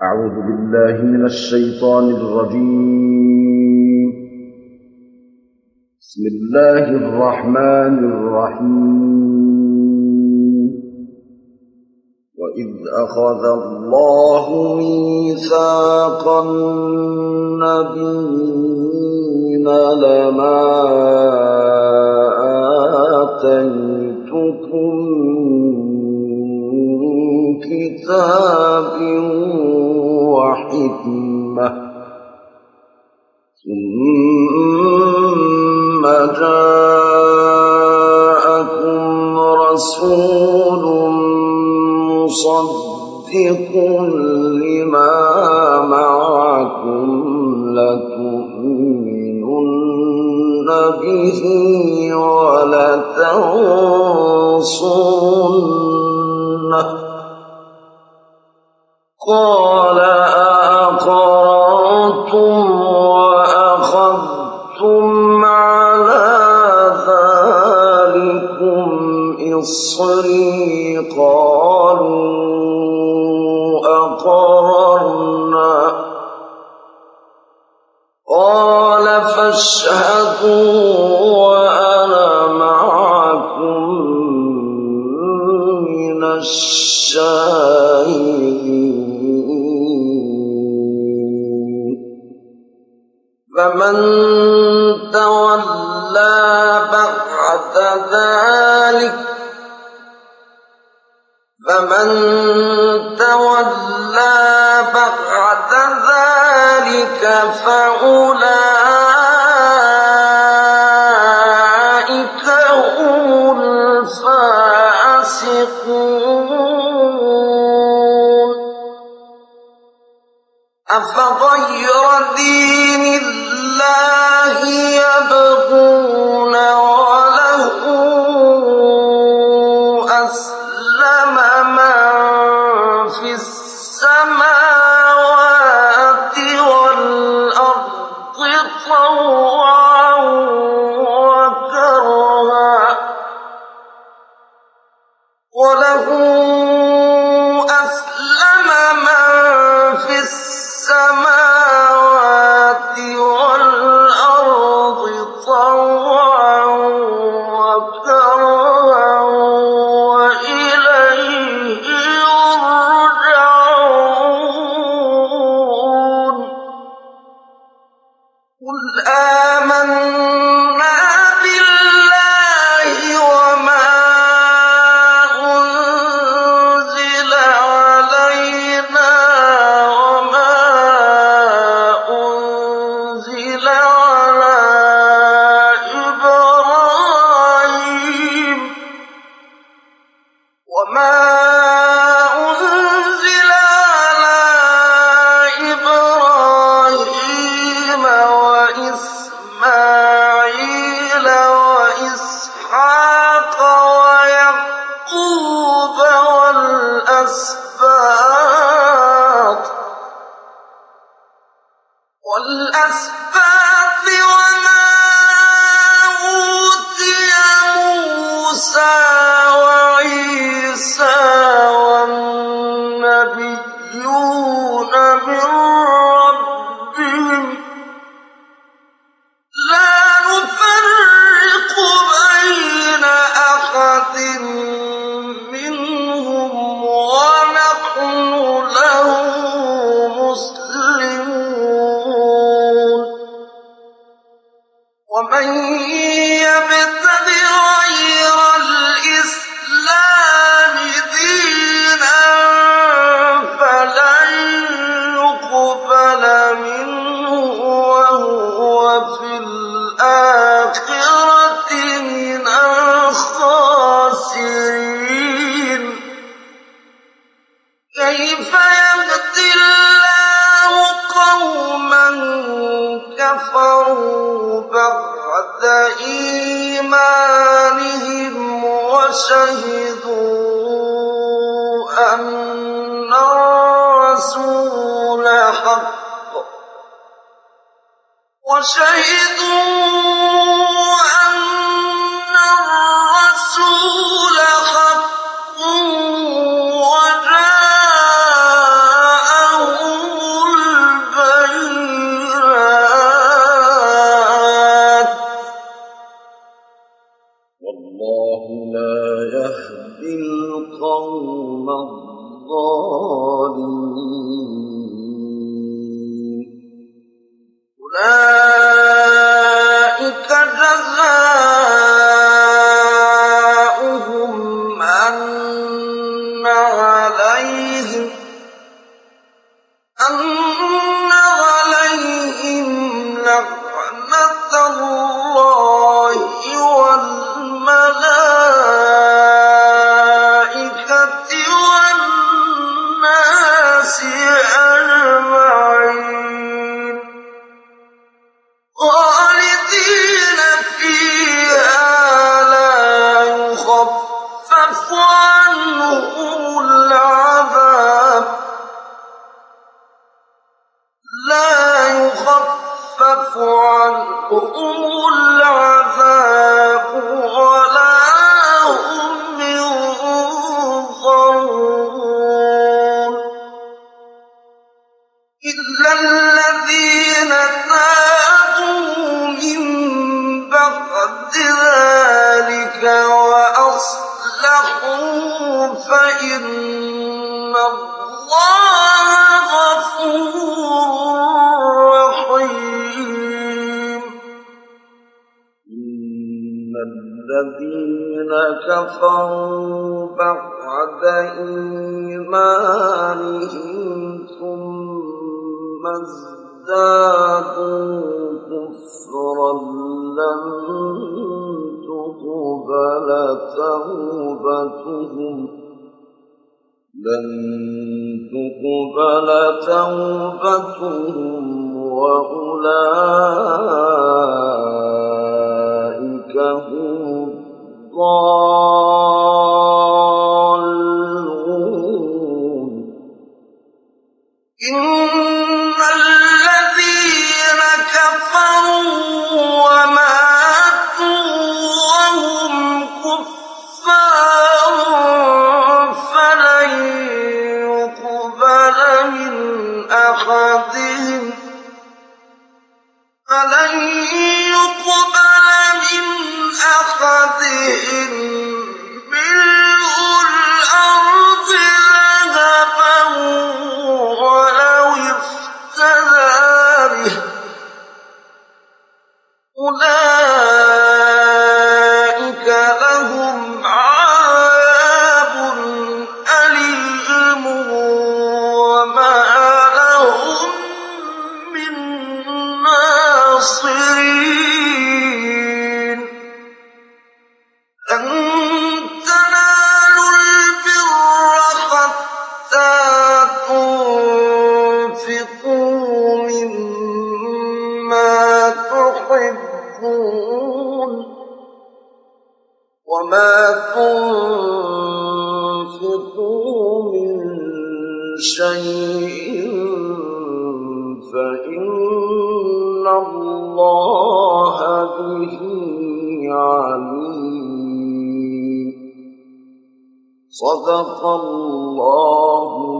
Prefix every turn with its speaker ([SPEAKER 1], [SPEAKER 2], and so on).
[SPEAKER 1] أعوذ بالله من الشيطان الرجيم. بسم الله الرحمن الرحيم. وإذ أخذ الله ميثاق النبيين لما آتيتكم من كتاب وحكمة ثم جاءكم رسول مصدق لما معكم لتؤمنن به ولتنصرنه قال أأقررتم وأخذتم على ذلكم إصري قالوا أقررنا قال فاشهدوا وأنا معكم من الشاهدين. فمن تولى بعد ذلك فأولئك هم الفاسقون. أفغير دين الله يبغون وله أسلم من في السماوات والأرض طوعا وكرها وله أسلم من في السماوات والأرض طوعا وكرها وإليه يرجعون. قل آمنا بالله وما أنزل علينا وما أنزل على إبراهيم وإسماعيل وإسحاق ويعقوب والأسباط وما أوتي موسى وعيسى والنبيون من ربهم لا نفرق بين أحد منهم ونحن له مسلمون. ومن يبتغ غير الإسلام دينا فلن يقبل منه وهو في الآخرة من الخاسرين. كيف يهدي الله قوما كفروا بعد إيمانهم وشهدوا أن الرسول حق وجاءهم يخفف عنهم العذاب ولا هم ينظرون إلا الذين تابوا من بعد ذلك وأصلحوا فإن الله غفور رحيم إن الذين كفروا بعد إيمانهم ثم ازدادوا كفرا لن تقبل توبتهم وأولئك هم الضالون إن الذين كفروا وماتوا وهم كفار فلن يقبل من أحدهم ملء الأرض ذهبا ولو افتدى به أولئك لهم عذاب أليم وما لهم من ناصرين لن تنالوا البر حتى تنفقوا مما تحبون وما تنفقوا من شيء فإن الله به عليم صدق الله